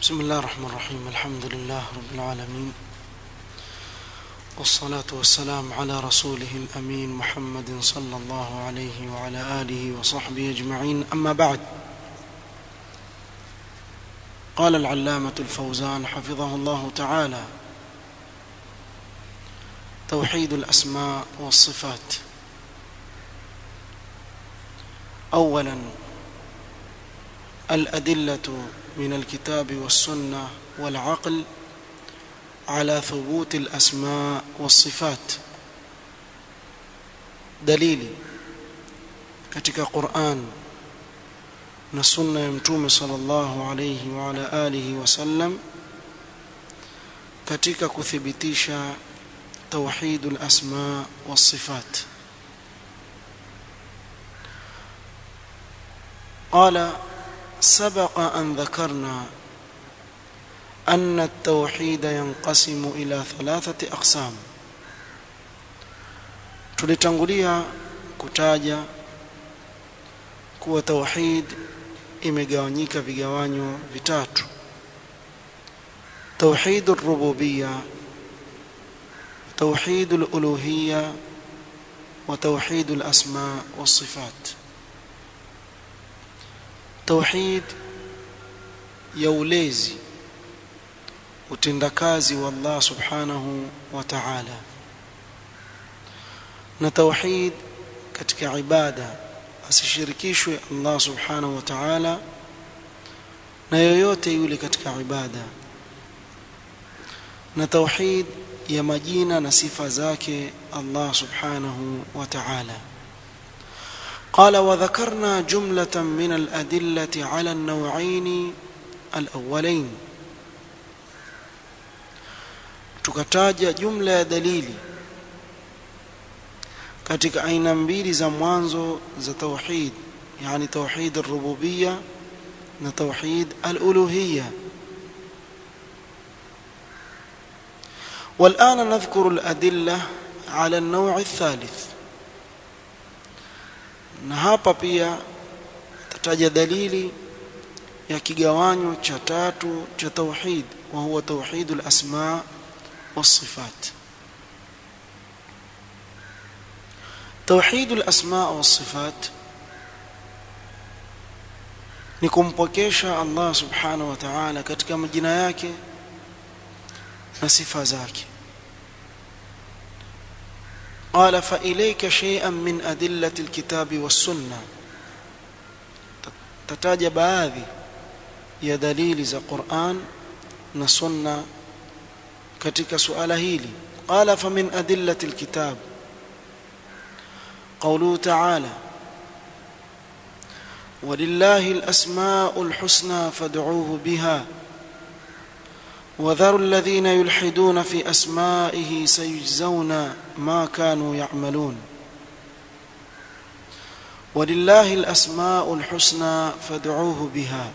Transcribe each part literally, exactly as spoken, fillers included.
بسم الله الرحمن الرحيم. الحمد لله رب العالمين، والصلاة والسلام على رسوله الأمين محمد صلى الله عليه وعلى آله وصحبه أجمعين. أما بعد، قال العلامة الفوزان حفظه الله تعالى: توحيد الأسماء والصفات. أولا، الأدلة من الكتاب والسنة والعقل على ثبوت الأسماء والصفات. دليل katika Qur'an na sunna ya Mtume sallallahu alayhi wa ala alihi wasallam katika kuthibitisha توحيد الأسماء والصفات. قال: سبق أن ذكرنا أن التوحيد ينقسم إلى ثلاثة أقسام. tulitangulia kutaja kuwa tauhid imegawanyika vigawanyo vitatu: توحيد الربوبية، توحيد الألوهية، وتوحيد الأسماء والصفات. توحيد يوليزي utendakazi wa Allah subhanahu wa ta'ala, na tauhid katika ibada asishirikishwe Allah subhanahu wa ta'ala na yoyote yule katika ibada, na tauhid ya majina na sifa zake Allah subhanahu wa ta'ala. قال: وذكرنا جملة من الأدلة على النوعين الأولين. tukataja jumla ya dalili katika aina mbili za mwanzo za tauhid, yani tauhid ar-rububiyya na tauhid al-uluhiyya. والآن نذكر الأدلة على النوع الثالث. na hapa pia tataja dalili ya kigawanyo cha tatu cha tauhid, wa huwa tauhidul asma والصفات. توحيد الأسماء والصفات ni kumpokesha Allah subhanahu wa ta'ala katika majina yake na sifa zake. قال: فإليك شيئا من أدلة الكتاب والسنة. tataja baadhi ya dalili za Qur'an na sunna katika suala hili. قال: فمن أدلة الكتاب قوله تعالى: ولله الأسماء الحسنى فادعوه بها وذروا الذين يلحدون في أسمائه سيجزون ما كانوا يعملون. ولله الأسماء الحسنى فادعوه بها.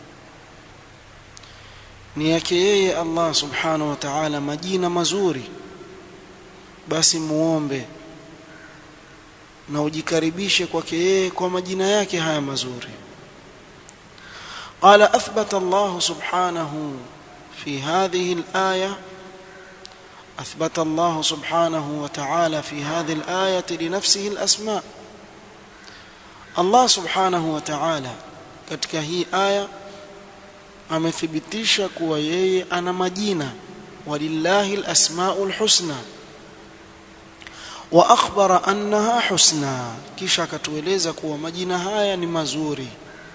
ni yake yeye Allah subhanahu wa ta'ala majina mazuri, basi muombe na ujikaribishe kwake yeye kwa majina yake haya mazuri. قال: أثبت الله سبحانه في هذه الآية أثبت الله سبحانه وتعالى في هذه الآية لنفسه الأسماء. الله سبحانه وتعالى katika hii aya amethibitisha kuwa yeye ana majina, walillahi alasmaul husna, wa akhbara annaha husna, kisha akatueleza kuwa majina haya ni mazuri.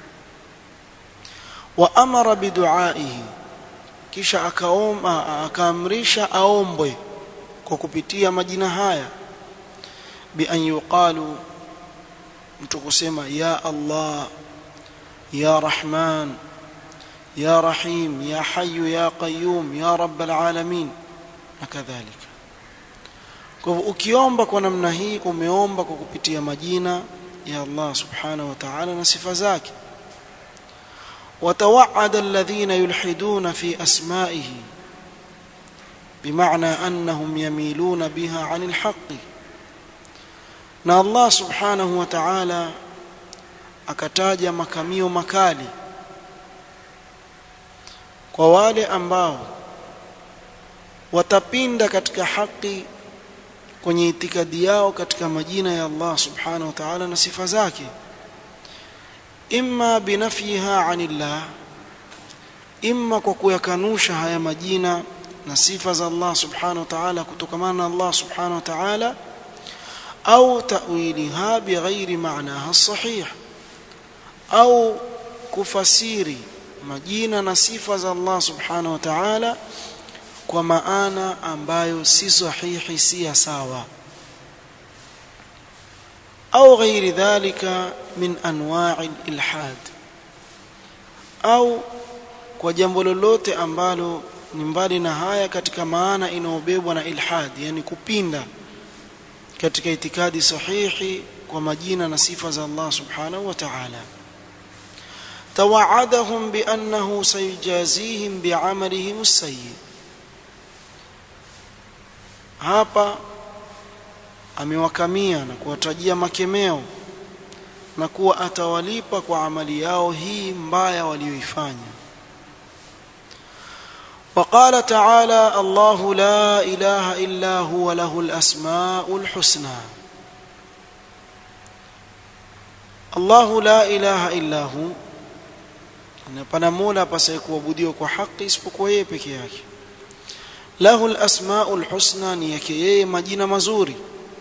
Wa amara biduaihi, kisha akaomba akaamrisha aombwe kwa kupitia majina haya, bi an yuqalu, mtu kusema ya Allah, ya Rahman, ya Rahim, ya Hayyu, ya Qayyum, ya Rabbal Alamin na kadhalika. Kwa hivyo ukiomba kwa namna hii umeomba kwa kupitia majina ya Allah subhanahu wa ta'ala na sifa zake. وتوعد الذين يلحدون في أسمائه بمعنى أنهم يميلون بها عن الحق. na Allah subhanahu wa ta'ala akataja makamio makali kwa wale ambao watapinda katika haki kwenye itikadi yao katika majina ya Allah subhanahu wa ta'ala na sifa zake, imma binafyiha anillah, imma kwa kuyakanusha haya majina na sifa za Allah subhanahu wa ta'ala kutokamana na Allah subhanahu wa ta'ala, au ta'wiliha bighairi ma'naha sahih, au kufasiri majina na sifa za Allah subhanahu wa ta'ala kwa maana ambayo si sahihi, si sawa, au ghairi dhalika min anwa'i al-ilhad, au kwa jambo lolote ambalo ni mbali na haya katika maana inayobebwa na ilhad, yani kupinda katika itikadi sahihi kwa majina na sifa za Allah subhanahu wa ta'ala. Tawaadahum bi annahu sayajazihim bi'amalihim as-sayyi, hapa amewakamia na kuwatajia makemeo na kuwa atawalipa kwa amali yao hii mbaya walioifanya. وقال تعالى الله لا إله إلا هو له الأسماء الحسنى. الله لا إله إلا هو, hapana mola apasaye kuabudiwa kwa haki isipokuwa yeye peke yake. له الأسماء الحسنى, ni yake yeye majina mazuri.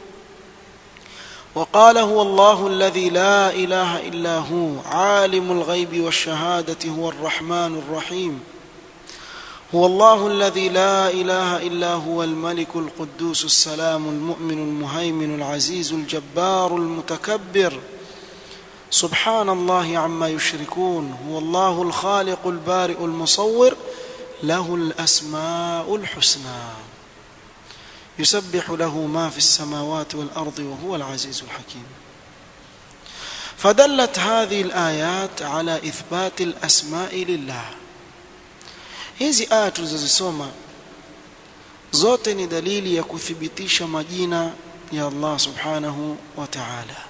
وقال هو الله الذي لا إله إلا هو عالم الغيب والشهادة هو الرحمن الرحيم. هو الله الذي لا إله إلا هو الملك القدوس السلام المؤمن المهيمن العزيز الجبار المتكبر سبحان الله عما يشركون. هو الله الخالق البارئ المصور له الأسماء الحسنى يسبح له ما في السماوات والأرض وهو العزيز الحكيم. فدلت هذه الآيات على إثبات الأسماء لله. hizi aya tulizosoma zote ni dalili ya kuthibitisha majina ya Allah subhanahu wa ta'ala.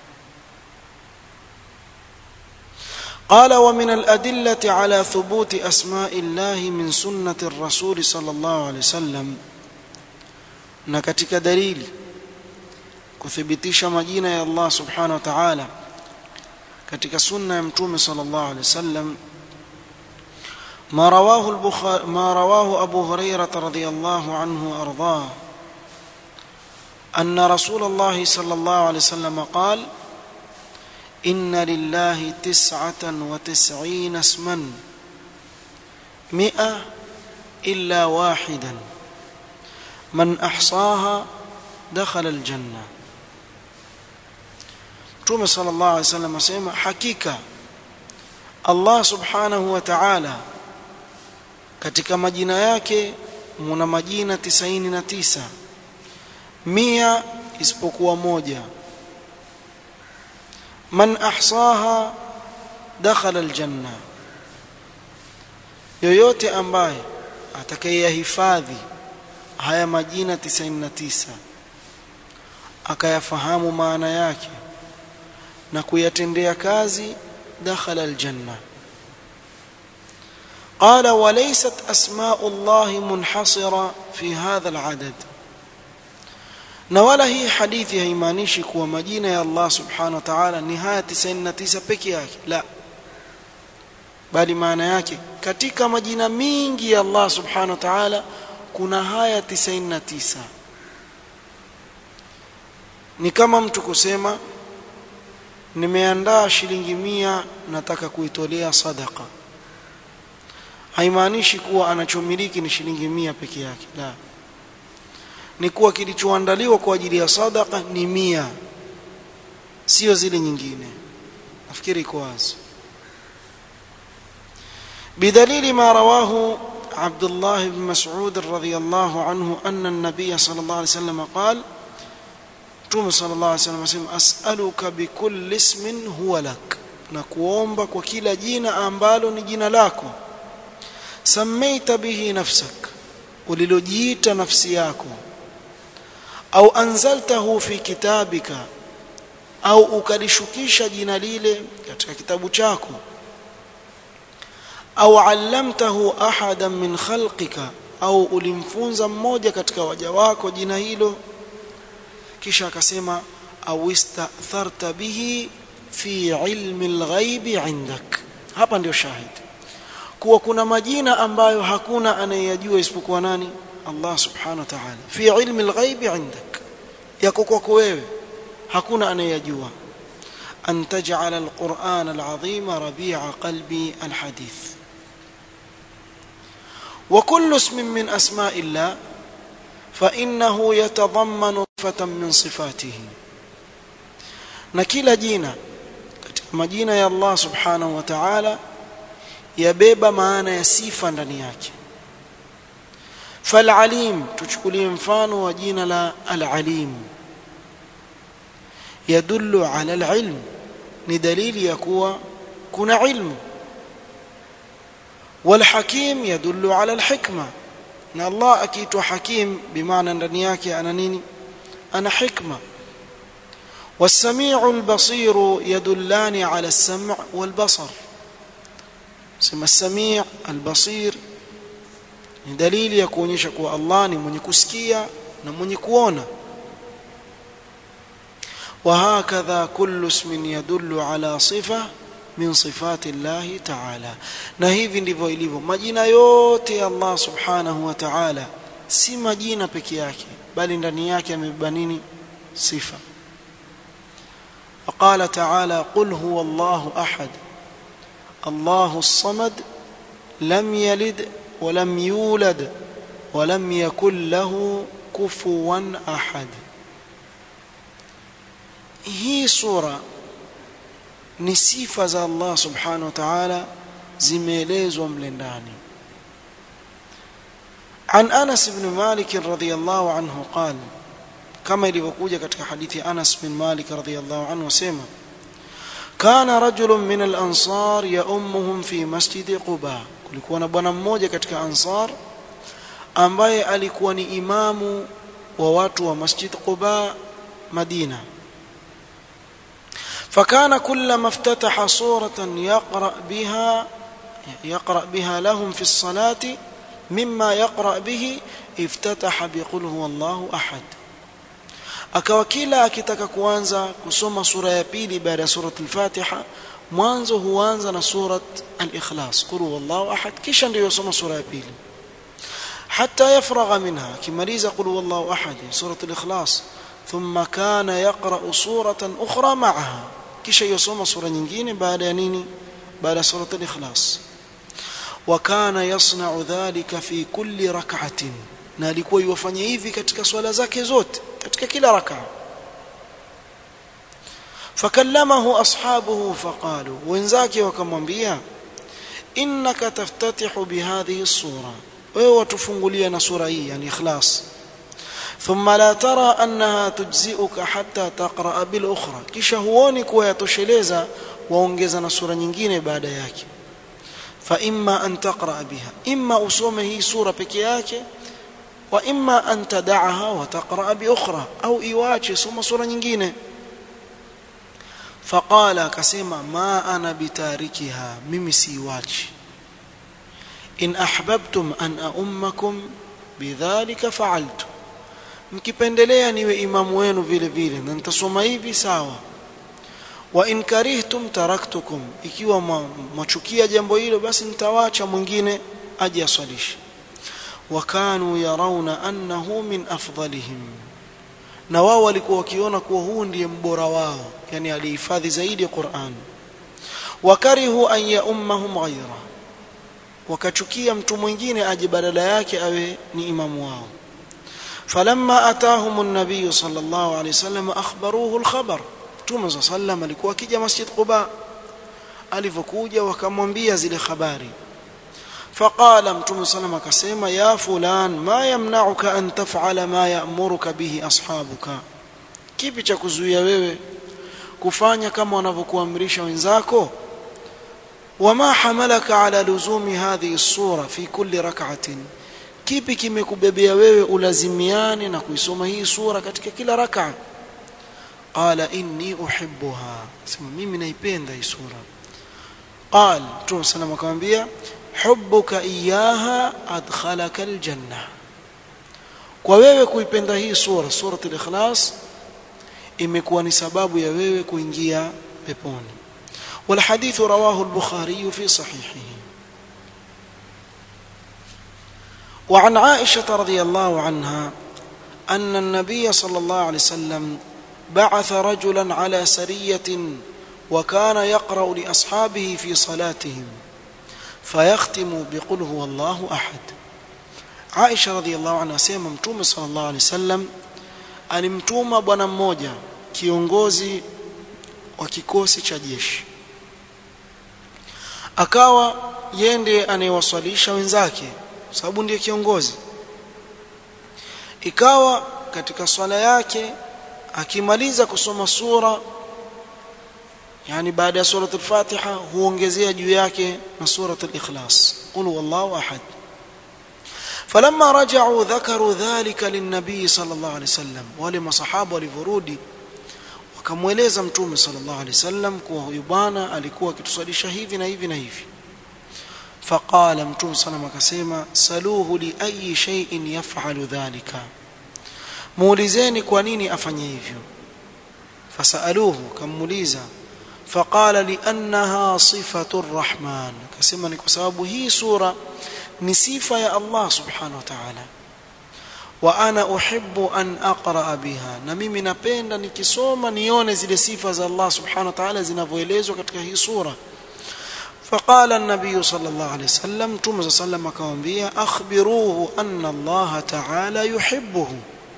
قال ومن الأدلة على ثبوت أسماء الله من سنة الرسول صلى الله عليه وسلم, na katika dalili kuthibitisha majina ya Allah subhanahu wa ta'ala katika sunna ya mtume sallallahu alaihi wasallam, ما رواه البخاري ما رواه أبو هريرة رضي الله عنه وأرضاه أن رسول الله صلى الله عليه وسلم قال إن لله تسعة وتسعين اسما مئة إلا واحدا من أحصاها دخل الجنة. توم صلى الله عليه وسلم asema hakika Allah subhanahu wa ta'ala katika majina yake muna majina tisaini na tisa, mia isipokuwa moja. Man ahsaha dakhala aljanna, yoyote ambaye atakayehifadhi haya majina tisaini na tisa akayafahamu maana yake na kuyatendea kazi, dakhala aljanna. قال وليست أسماء الله منحصرة في هذا العدد, na wala hii hadithi haimaanishi kuwa majina ya Allah subhanahu wa ta'ala ni haya tisaini na tisa peke yake, la, bali maana yake katika majina mingi ya Allah subhanahu wa ta'ala kuna haya tisaini na tisa. Ni kama mtu kusema nimeandaa shilingi mia nataka kuitolea sadaqa, haimaanishi kuwa anachomiliki ni shilingi mia peke yake, la, ni kuwa kilichoandaliwa kwa ajili ya sadaqa ni mia, sio zile nyingine. nafikiri iko wazi. بدليل ما رواه عبد الله بن مسعود رضي الله عنه أن النبي صلى الله عليه وسلم قال توم صلى الله عليه وسلم أسألك بكل اسم هو لك, نكوomba kwa kila jina ambalo ni jina lako, samaita bihi nafsak, ulilojiita nafsi yako, au anzaltahu fi kitabika, au ukalishukisha jina lile katika kitabu chako, au allamtahu ahadan min khalqika, au ulimfunza mmoja katika waja wako jina hilo. Kisha akasema au istatharta bihi fi ilmi alghaibi indak. Hapa ndio shahidi kuwa kuna majina ambayo hakuna anayeyajua isipokuwa nani? Allah subhanahu wa ta'ala. Fi ilmi alghaibi indak, yako kwako wewe, hakuna anayeyajua. an taj'ala alquran alazima rabi'a qalbi alhadith. wa kullu ismin min asma'i Allah fa innahu yatadhammanu sifatan min sifatihi, na kila jina katika majina ya Allah subhanahu wa ta'ala yabeba maana ya sifa ndani yake. Fal-alim, tuchukulie mfano wa jina la al-alim, yadullu ala al-ilm, ni dalili ya kuwa kuna ilmu. Wal-hakim yadullu ala al-hikma, na Allah akiitwa hakim bimaana ndani yake ana nini? Ana hikma. Was-sami'u al-basiru yadullani ala as-sam' wal-basar. Sema as-sami' al-basir ni dalili ya kuonyesha kuwa Allah ni mwenye kusikia na mwenye kuona. Wa hakadha kullu ismin yadullu ala sifa min sifati Allah ta'ala. Na hivi ndivyo ilivyo majina yote ya Allah subhanahu wa ta'ala, si majina peke yake bali ndani yake yamebeba nini? Sifa. Qala ta'ala qul huwa Allahu ahad Allahu as-samad lam yalid wa lam yulad wa lam yakul lahu kufuwan ahad. Hii sura ni sifa za Allah subhanahu wa ta'ala zimeelezwa mle ndani. An Anas ibn Malik radhiyallahu anhu qala, kama ilivyokuja katika hadithi Anas bin Malik radhiyallahu anhu sema, kana rajulun min al-ansar yaummuhum fi masjid Quba, kulikuwa na bwana mmoja katika Ansar ambaye alikuwa ni imamu wa watu wa Masjid Quba Madina. فكان كلما افتتح سورة يقرأ بها يقرأ بها لهم في الصلاة مما يقرأ به افتتح بقل هو الله أحد. akawa kila akitaka kuanza kusoma sura ya pili baada ya sura al-Fatiha, mwanzo huanza na sura al-Ikhlas, qul huwallahu ahad, kisha ndio yosoma sura ya pili hatta yafragha minha, kimaliza qul huwallahu ahad sura al-Ikhlas, thumma kana yaqra suratan ukhra ma'aha, kisha yosoma sura nyingine baada ya nini? Baada sura al-Ikhlas. Wa kana yasna'u dhalika fi kulli rak'atin, na alikuwa yufanya hivi katika swala zake zote, katika kila rak'a. Fakallamahu ashabuhu faqalu, wenzake wakamwambia, innaka taftatihu bihadhihi as-sura, wewe watufungulia na sura hii yani Ikhlas, thumma la tara annaha tujzi'uka hatta taqra bil ukhra, kisha huoni kuwa yatosheleza waongeza na sura nyingine baada yake. Fa imma an taqra biha, imma usome hii sura peke yake, wa imma an tad'aha wa taqra bi ukhra, au iwache soma sura nyingine. Faqala, akasema, ma ana bitarikiha, mimi siiwachi. In ahbabtum an ummakum bidhalika fa'altu, mkipendelea niwe imamu wenu vile vile na nitasoma hivi sawa. Wa in karihtum taraktukum, ikiwa mwachukia jambo hilo basi nitawaacha mwingine aje aswalishe. Wa kanu yarawna annahu min afdalihim, na wao walikuwa wakiona kuwa huu ndiye mbora wao, yani alihifadhi zaidi Qur'an. Wa karihu an ya ummahum ghayra, wakachukia mtu mwingine aje badala yake awe ni imamu wao. Falamma atahum an-nabiy sallallahu alayhi wasallam akhbaruhu al-khabar, Mtume sallam alikuwa akija Masjid Quba, alipokuja wakamwambia zile habari. Faqala, Mtume sallam akasema, ya fulan ma yamna'uka an taf'ala ma ya'muruka bihi ashabuka, kipi cha kuzuia wewe kufanya kama wanavyokuamrisha wenzako? Wama hamalaka ala luzumi hadhihi as-sura fi kulli rak'atin, kipi kimekubebea wewe ulazimiane na kuisoma hii sura katika kila rak'a? Qala inni uhibbuha, sema mimi naipenda hii sura. Qal, Mtume sallam akamwambia, hubbuka iyaha adkhalaka aljanna, kwa wewe kuipenda hii sura suratul ikhlas imekuwa ni sababu ya wewe kuingia peponi. wal hadith rawahu al-bukhari fi sahihihi. wa an aisha radhiyallahu anha anna an-nabiy sallallahu alayhi wasallam ba'atha rajulan ala sariyatin wa kana yaqra'u li ashabihi fi salatihim fayakhtimu biqul huwa Allahu ahad. Aisha radhiyallahu anha asema Mtume sallallahu alayhi wasallam alimtuma bwana mmoja kiongozi wa kikosi cha jeshi, akawa yende anayewaswalisha wenzake sababu ndiye kiongozi. Ikawa katika swala yake akimaliza kusoma sura, yani baada ya suratul Fatiha huongezea juu yake na suratul Ikhlas, qul huwallahu ahad. فلما رجعوا ذكروا ذلك للنبي صلى الله عليه وسلم, wale masahaba walivorudi wakamweleza Mtume sallallahu alaihi wasallam kuwa huyu bwana alikuwa akitusalisha hivi na hivi na hivi. فقال Mtume sallallahu akasema saluhu li ayi shay'in yaf'alu dhalika, muulizeni kwa nini afanye hivyo. fasaluhu, kamuuliza. faqala li annaha sifatur rahman, akasema ni kwa sababu hii sura ni sifa ya Allah subhanahu wa ta'ala. wa ana uhibbu an aqra biha, na mimi napenda nikisoma nione zile sifa za Allah subhanahu wa ta'ala zinavyoelezwa katika hii sura. faqala an-nabiy sallallahu alayhi wasallam, Mtume sallam akamwambia akhbiruhu anna Allah ta'ala yuhibbuhu,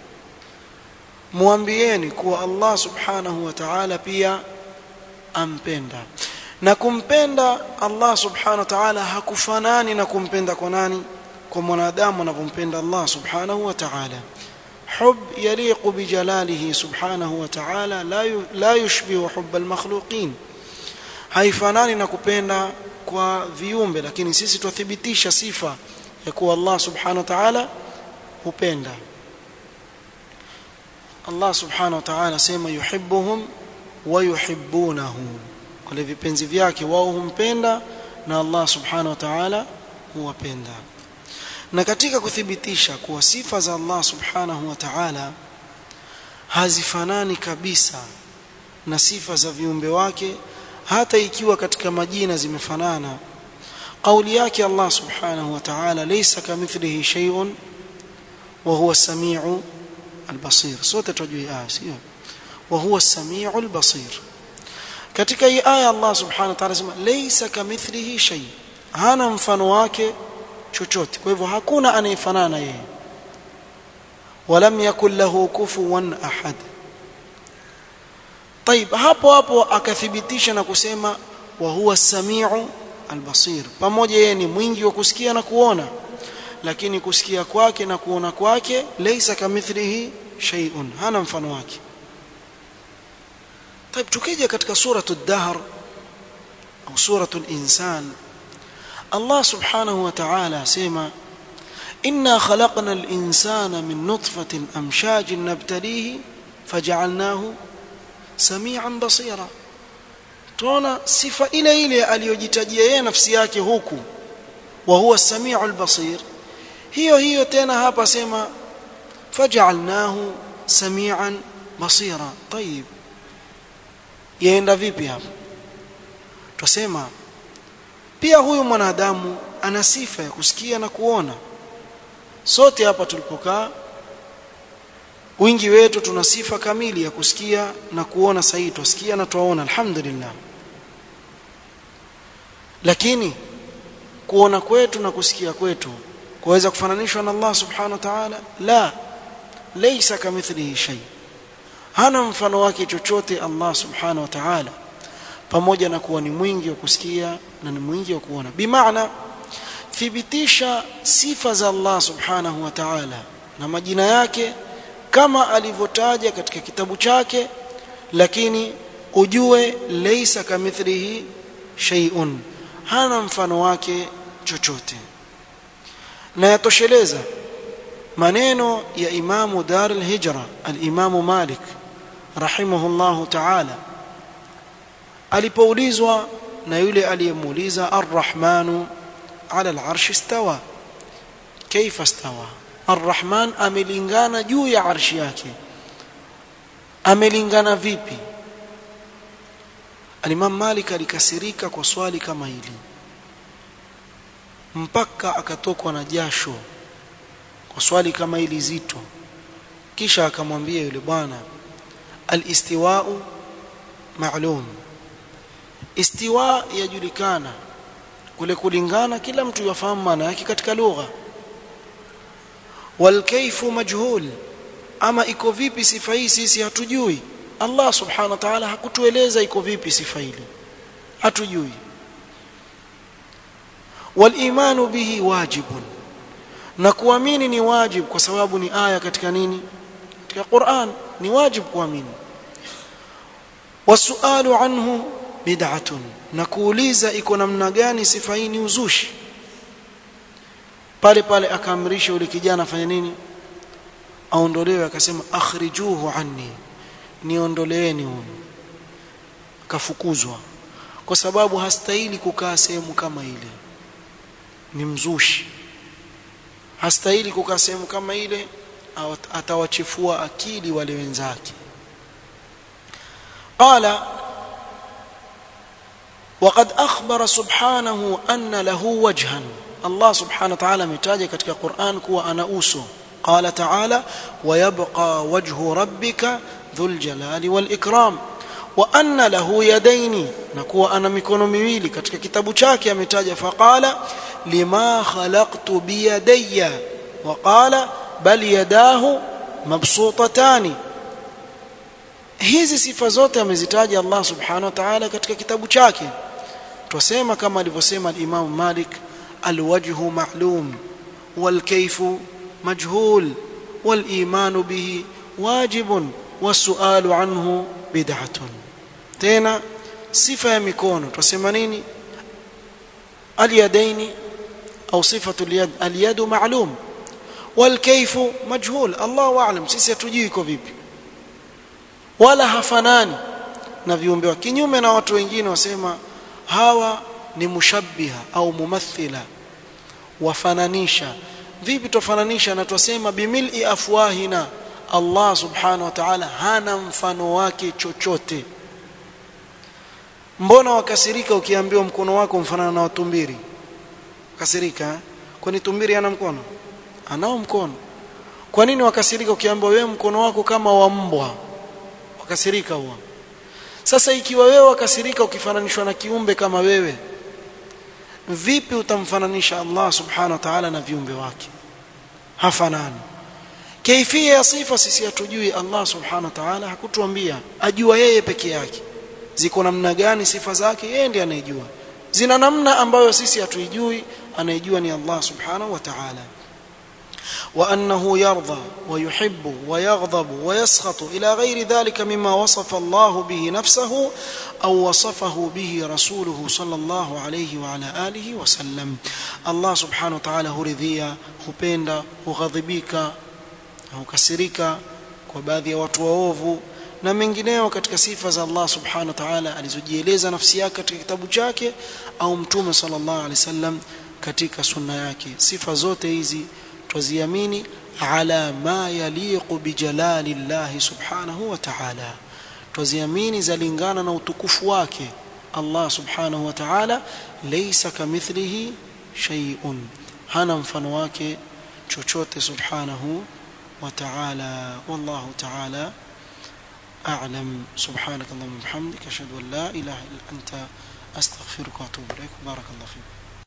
muambieni kuwa Allah subhanahu wa ta'ala pia ampenda. Na kumpenda Allah subhanahu wa ta'ala hakufanani na kumpenda kwa nani? Kwa mwanadamu anavyompenda Allah subhanahu wa ta'ala. hub yaliqu bi jalalihi subhanahu wa ta'ala la la yushbihu hubb al-makhluqin, haifanani na kupenda kwa viumbe, lakini sisi tuthibitisha sifa ya kuwa Allah subhanahu wa ta'ala hupenda. Allah subhanahu wa ta'ala sema yuhibbuhum wa yuhibbunahu, wale vipenzi vyake wao humpenda na Allah subhanahu wa ta'ala huwapenda. Na katika kuthibitisha kuwa sifa za Allah subhanahu wa ta'ala hazifanani kabisa na sifa za viumbe wake, hata ikiwa katika majina zimefanana, kauli yake Allah subhanahu wa ta'ala laysa kamithlihi shay'un wa huwa as-sami'u al-basir. sote tujue aya sio, wa huwa as-sami'u al-basir. Katika hii aya Allah subhanahu wa ta'ala sema laysa kamithlihi shay, hana mfano wake chochote, kwa hivyo hakuna anayefanana yeye. walam yakul lahu kufuwan ahad. طيب, hapo hapo akathibitisha na kusema wa huwa as-sami'u al-basir, pamoja yeye ni mwingi wa kusikia na kuona, lakini kusikia kwake na kuona kwake laysa kamithlihi shay'un, hana mfano wake. طيب, tukija katika suratul dahr au suratul insan, Allah subhanahu wa ta'ala sema inna khalaqna al-insana min nutfatin amshajin nabtalihi faj'alnahu samian basira. Tuona sifa ile ile aliyojitajia yeye nafsi yake huku, wa huwa as-sami'ul basir, hiyo hiyo tena hapa sema faj'alnahu samian basira. طيب, yaenda vipi hapa? Tusema pia huyu mwanadamu ana sifa ya kusikia na kuona. Sote hapa tulipokaa wingi wetu tuna sifa kamili ya kusikia na kuona sahihi, tusikia na tuona alhamdulillah. Lakini kuona kwetu na kusikia kwetu kuweza kufananishwa na Allah subhanahu wa ta'ala? La, laysa kamithlihi shay, hana mfano wake chochote Allah subhanahu wa ta'ala, pamoja na kuwa ni mwingi wa kusikia na ni mwingi wa kuona. Bimaana thibitisha sifa za Allah subhanahu wa ta'ala na majina yake kama alivyotaja katika kitabu chake, lakini ujue laysa kamithlihi shay'un, hana mfano wake chochote. Na yatosheleza maneno ya Imamu Dar al-Hijra al-Imamu Malik rahimahullahu ta'ala alipoulizwa na yule aliyemuuliza ar-Rahmanu ala al-arsh istawa kaifa istawa ar-rahman amelingana juu ya arshi yake amelingana vipi al-imam Malik alikasirika kwa swali kama hili mpaka akatokwa na jasho kwa swali kama hili zito kisha akamwambia yule bwana al-istiwa'u ma'lum istiwa yajulikana kule kulingana kila mtu yafahamu maana yake katika lugha wal kayfu majhul ama iko vipi sifa hii sisi hatujui Allah subhanahu wa ta'ala hakutueleza iko vipi sifa hili hatujui wal imanu bihi wajibun na kuamini ni wajib kwa sababu ni aya katika nini katika Qur'an ni wajib kuamini wasualu anhu bid'atun na kuuliza iko namna gani sifa hii ni uzushi pale pale akaamrisha yule kijana afanye nini aondolewe akasema akhrijuhu anni niondoleeni huyu kafukuzwa kwa sababu hastahili kukaa sehemu kama ile ni mzushi hastahili kukaa sehemu kama ile atawachefua akili wale wenzake qala وقد أخبر سبحانه أن له وجها الله سبحانه وتعالى متاجه katika Qur'an kuwa ana uso قال تعالى ويبقى وجه ربك ذو الجلال والإكرام وأن له يدين نكوا أنا mikono miwili katika kitabu chake ametaja faqala lima khalaqtu biyadayya وقال بل يداه مبسوطتان hizi sifa zote amezitaja Allah subhanahu wa ta'ala katika kitabu chake tusema kama alivyosema al-Imam Malik al-wajhu ma'lum wal-kayfu majhul wal-iman bihi wajibun was-su'alu anhu bid'atun tena sifa ya mikono tusema nini al-yadaini au sifatu al-yad al-yadu ma'lum wal-kayfu majhul Allahu a'lam sisi hatujui iko vipi wala hafanani na viumbe wa kinyume na watu wengine wasema hawa ni mushabbiha au mumathila wafananisha vipi tofananisha na tusema bimil'i afwahina Allah subhanahu wa ta'ala hana mfano wake chochote mbona wakasirika ukiambiwa mkono wako mfanana na tumbiri kasirika kwani tumbiri ana mkono anao mkono kwa nini wakasirika ukiambiwa wewe mkono wako kama wa mbwa wakasirika huwa sasa ikiwa wewe wakasirika ukifananishwa na kiumbe kama wewe vipi utamfananisha Allah subhanahu wa ta'ala na viumbe wake hafanani kaifia ya sifa sisi hatujui Allah subhanahu wa ta'ala hakutuambia ajua yeye peke yake ziko namna gani sifa zake yeye ndiye anayejua zina namna ambayo sisi hatuijui anayejua ni Allah subhanahu wa ta'ala وأنه يرضى ويحب ويغضب ويسخط إلى غير ذلك مما وصف الله به نفسه أو وصفه به رسوله صلى الله عليه وعلى آله وسلم الله سبحانه وتعالى هرذيا hupenda hughadhibika hukasirika kwa baadhi ya watu waovu na mengineo katika sifa za Allah subhanahu wa ta'ala alizojieleza nafsi yake katika kitabu chake au mtume sallallahu alaihi wasallam katika sunna yake sifa zote hizi tuziamini ala ma yaliqu bijalali Allah subhanahu wa ta'ala tuziamini zalingana na utukufu wake Allah subhanahu wa ta'ala laysa kamithlihi shay'un hana mfano wake chochote subhanahu wa ta'ala wallahu ta'ala a'lam subhanakallahumma wa bihamdika ashhadu an la ilaha illa anta astaghfiruka wa atubu ilaik barakallahu fik